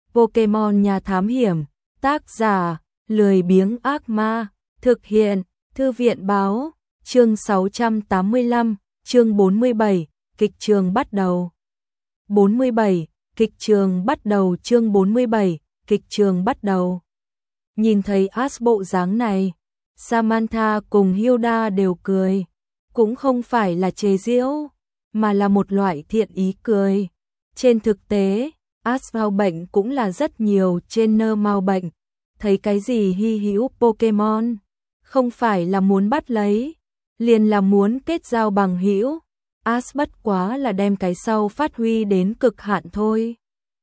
Pokemon nhà thám hiểm, tác giả, lười biếng ác ma, thực hiện, thư viện báo, chương 685, chương 47, kịch trường bắt đầu. 47, kịch trường bắt đầu chương 47, kịch trường bắt đầu. Nhìn thấy Ash bộ dáng này, Samantha cùng Hilda đều cười, cũng không phải là chế giễu, mà là một loại thiện ý cười. Trên thực tế, Ash mau bệnh cũng là rất nhiều trainer mau bệnh, thấy cái gì hy hữu Pokemon, không phải là muốn bắt lấy, liền là muốn kết giao bằng hữu. Ash bất quá là đem cái sau phát huy đến cực hạn thôi.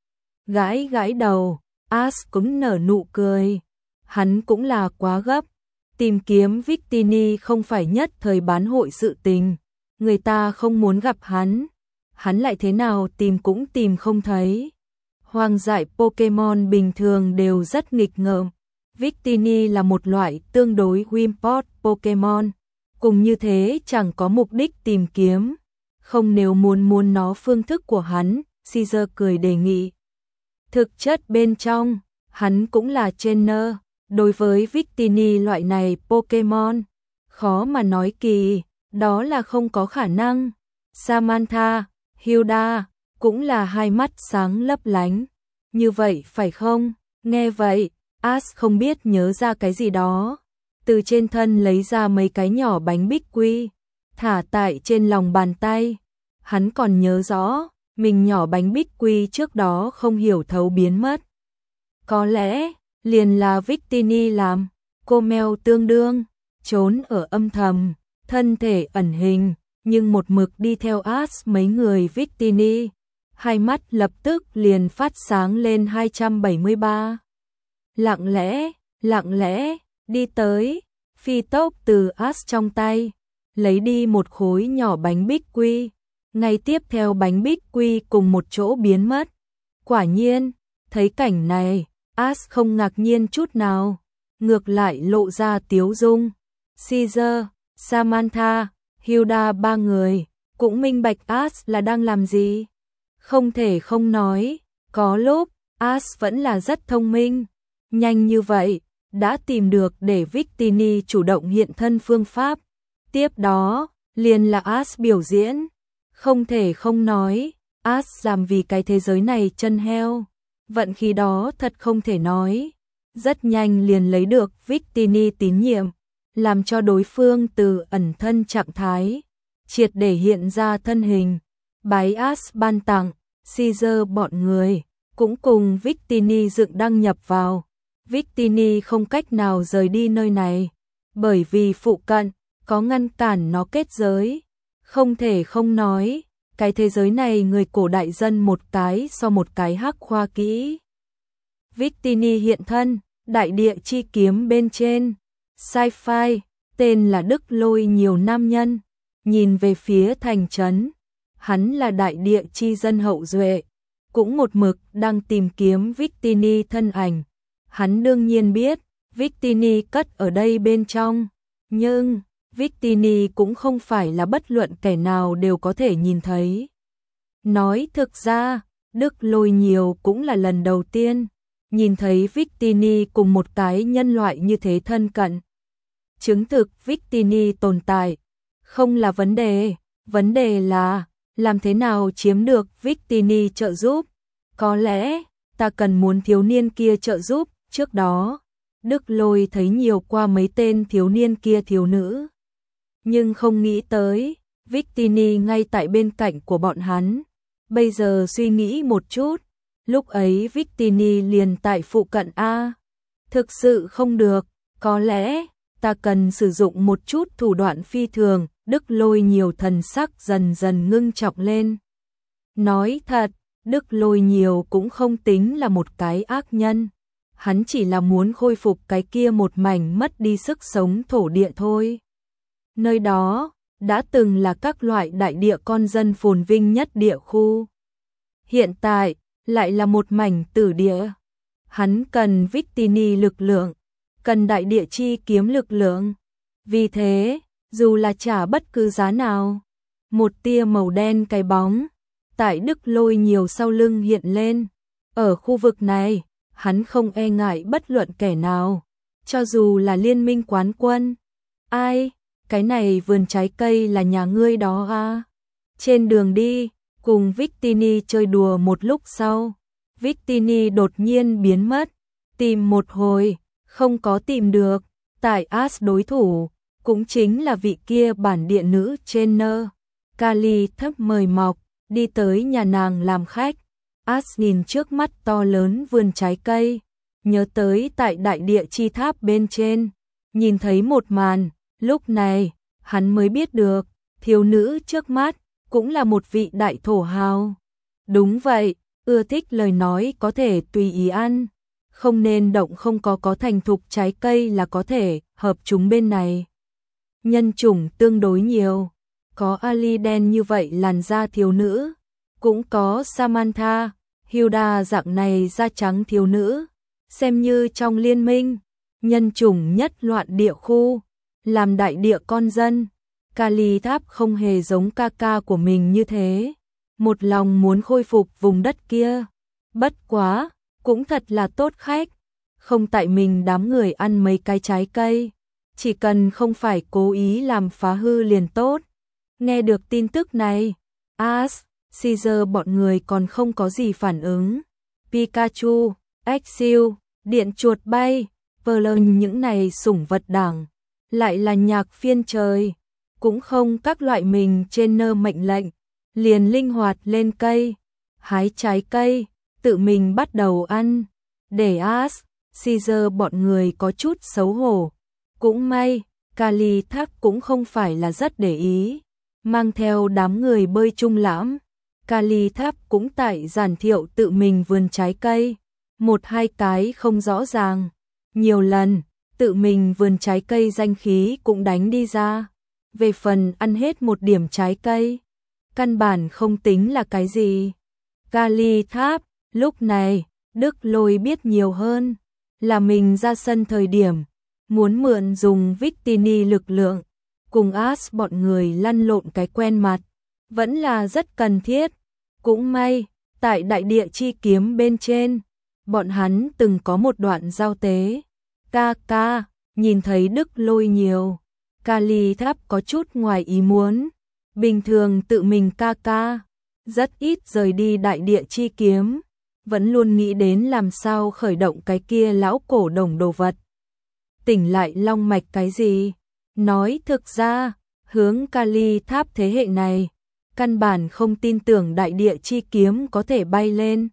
Gãi gãi đầu, Ash cũng nở nụ cười, hắn cũng là quá gấp. Tìm kiếm Victini không phải nhất thời bán hội sự tình, người ta không muốn gặp hắn lại thế nào tìm cũng tìm không thấy. Hoang dại Pokemon bình thường đều rất nghịch ngợm, Victini là một loại tương đối Wimpod Pokemon, cùng như thế chẳng có mục đích tìm kiếm, không nếu muốn nó phương thức của hắn, Caesar cười đề nghị. Thực chất bên trong, hắn cũng là trainer. Đối với Victini loại này Pokemon, khó mà nói kỳ, đó là không có khả năng. Samantha, Hilda, cũng là hai mắt sáng lấp lánh. Như vậy phải không? Nghe vậy, Ash không biết nhớ ra cái gì đó. Từ trên thân lấy ra mấy cái nhỏ bánh bích quy, thả tại trên lòng bàn tay. Hắn còn nhớ rõ, mình nhỏ bánh bích quy trước đó không hiểu thấu biến mất. Có lẽ liền là Victini làm. Cô mèo tương đương trốn ở âm thầm, thân thể ẩn hình, nhưng một mực đi theo Ash mấy người Victini, hai mắt lập tức liền phát sáng lên 273. Lặng lẽ đi tới, phi tốc từ Ash trong tay lấy đi một khối nhỏ bánh bích quy, ngay tiếp theo bánh bích quy cùng một chỗ biến mất. Quả nhiên, thấy cảnh này, Ash không ngạc nhiên chút nào, ngược lại lộ ra tiếu dung. Caesar, Samantha, Hilda ba người cũng minh bạch Ash là đang làm gì. Không thể không nói, có lúc Ash vẫn là rất thông minh. Nhanh như vậy, đã tìm được để Victini chủ động hiện thân phương pháp. Tiếp đó, liền là Ash biểu diễn. Không thể không nói, Ash làm vì cái thế giới này chân heo. Vận khí đó thật không thể nói. Rất nhanh liền lấy được Victini tín nhiệm, làm cho đối phương từ ẩn thân trạng thái triệt để hiện ra thân hình. Bái Ash ban tặng, Caesar bọn người cũng cùng Victini dựng đăng nhập vào. Victini không cách nào rời đi nơi này, bởi vì phụ cận có ngăn cản nó kết giới. Không thể không nói, cái thế giới này người cổ đại dân một cái so một cái hắc khoa kỹ. Victini hiện thân, đại địa chi kiếm bên trên, sci-fi, tên là Đức Lôi nhiều nam nhân, nhìn về phía thành trấn, hắn là đại địa chi dân hậu duệ, cũng một mực đang tìm kiếm Victini thân ảnh. Hắn đương nhiên biết, Victini cất ở đây bên trong, nhưng Victini cũng không phải là bất luận kẻ nào đều có thể nhìn thấy. Nói thực ra, Đức Lôi nhiều cũng là lần đầu tiên nhìn thấy Victini cùng một cái nhân loại như thế thân cận. Chứng thực Victini tồn tại không là vấn đề là làm thế nào chiếm được Victini trợ giúp. Có lẽ ta cần muốn thiếu niên kia trợ giúp. Trước đó, Đức Lôi thấy nhiều qua mấy tên thiếu niên kia thiếu nữ, nhưng không nghĩ tới Victini ngay tại bên cạnh của bọn hắn. Bây giờ suy nghĩ một chút, lúc ấy Victini liền tại phụ cận a. Thực sự không được, có lẽ ta cần sử dụng một chút thủ đoạn phi thường. Đức Lôi nhiều thần sắc dần dần ngưng trọng lên. Nói thật, Đức Lôi nhiều cũng không tính là một cái ác nhân. Hắn chỉ là muốn khôi phục cái kia một mảnh mất đi sức sống thổ địa thôi. Nơi đó đã từng là các loại đại địa con dân phồn vinh nhất địa khu. Hiện tại lại là một mảnh tử địa. Hắn cần Victini lực lượng, cần đại địa chi kiếm lực lượng. Vì thế, dù là trả bất cứ giá nào, một tia màu đen cái bóng tại Đức Lôi nhiều sau lưng hiện lên. Ở khu vực này, hắn không e ngại bất luận kẻ nào, cho dù là liên minh quán quân. Ai, cái này vườn trái cây là nhà ngươi đó à? Trên đường đi, cùng Victini chơi đùa một lúc sau, Victini đột nhiên biến mất, tìm một hồi, không có tìm được, tại As đối thủ, cũng chính là vị kia bản địa nữ trainer. Kali thấp mời mọc, đi tới nhà nàng làm khách. As nhìn trước mắt to lớn vườn trái cây, nhớ tới tại đại địa chi tháp bên trên, nhìn thấy một màn, lúc này, hắn mới biết được, thiếu nữ trước mắt, cũng là một vị đại thổ hào. Đúng vậy, ưa thích lời nói có thể tùy ý ăn, không nên động không có thành thục trái cây là có thể hợp chúng bên này. Nhân chủng tương đối nhiều, có Ali đen như vậy làn da thiếu nữ, cũng có Samantha, Hilda dạng này da trắng thiếu nữ, xem như trong liên minh, nhân chủng nhất loạn địa khu, làm đại địa con dân. Kali Tháp không hề giống ca ca của mình như thế, một lòng muốn khôi phục vùng đất kia. Bất quá, cũng thật là tốt khách, không tại mình đám người ăn mấy cái trái cây, chỉ cần không phải cố ý làm phá hư liền tốt. Nghe được tin tức này, As, Caesar bọn người còn không có gì phản ứng. Pikachu, Exil, điện chuột bay, Perlon những này sủng vật đảng, lại là nhạc phiên trời, cũng không các loại mình trên nơ mệnh lệnh, liền linh hoạt lên cây, hái trái cây, tự mình bắt đầu ăn, để As, Caesar bọn người có chút xấu hổ. Cũng may, Kali Thác cũng không phải là rất để ý, mang theo đám người bơi chung lãm. Kali Tháp cũng tại giản thiệu tự mình vườn trái cây, một hai cái không rõ ràng, nhiều lần, tự mình vườn trái cây danh khí cũng đánh đi ra. Về phần ăn hết một điểm trái cây, căn bản không tính là cái gì. Kali Tháp, lúc này, Đức Lôi biết nhiều hơn, là mình ra sân thời điểm, muốn mượn dùng Victini lực lượng, cùng As bọn người lăn lộn cái quen mặt, vẫn là rất cần thiết. Cũng may, tại đại địa chi kiếm bên trên, bọn hắn từng có một đoạn giao tế. Ca, nhìn thấy Đức Lôi nhiều, Kali Tháp có chút ngoài ý muốn. Bình thường tự mình ca, rất ít rời đi đại địa chi kiếm, vẫn luôn nghĩ đến làm sao khởi động cái kia lão cổ đồng đồ vật. Tỉnh lại long mạch cái gì? Nói thực ra, hướng Kali Tháp thế hệ này, căn bản không tin tưởng đại địa chi kiếm có thể bay lên.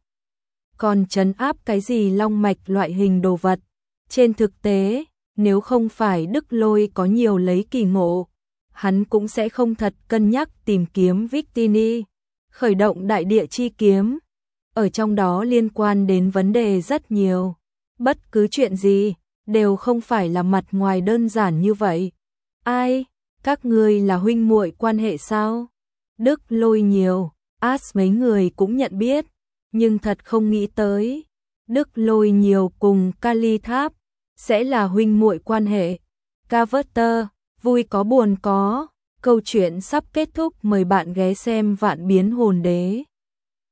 Còn trấn áp cái gì long mạch loại hình đồ vật. Trên thực tế, nếu không phải Đức Lôi có nhiều lấy kỳ ngộ, hắn cũng sẽ không thật cân nhắc tìm kiếm Victini, khởi động đại địa chi kiếm. Ở trong đó liên quan đến vấn đề rất nhiều. Bất cứ chuyện gì, đều không phải là mặt ngoài đơn giản như vậy. Ai? Các ngươi là huynh muội quan hệ sao? Đức Lôi nhiều, As mấy người cũng nhận biết, nhưng thật không nghĩ tới. Đức Lôi nhiều cùng Kali Tháp sẽ là huynh muội quan hệ. Carver, vui có buồn có, câu chuyện sắp kết thúc, mời bạn ghé xem Vạn Biến Hồn Đế.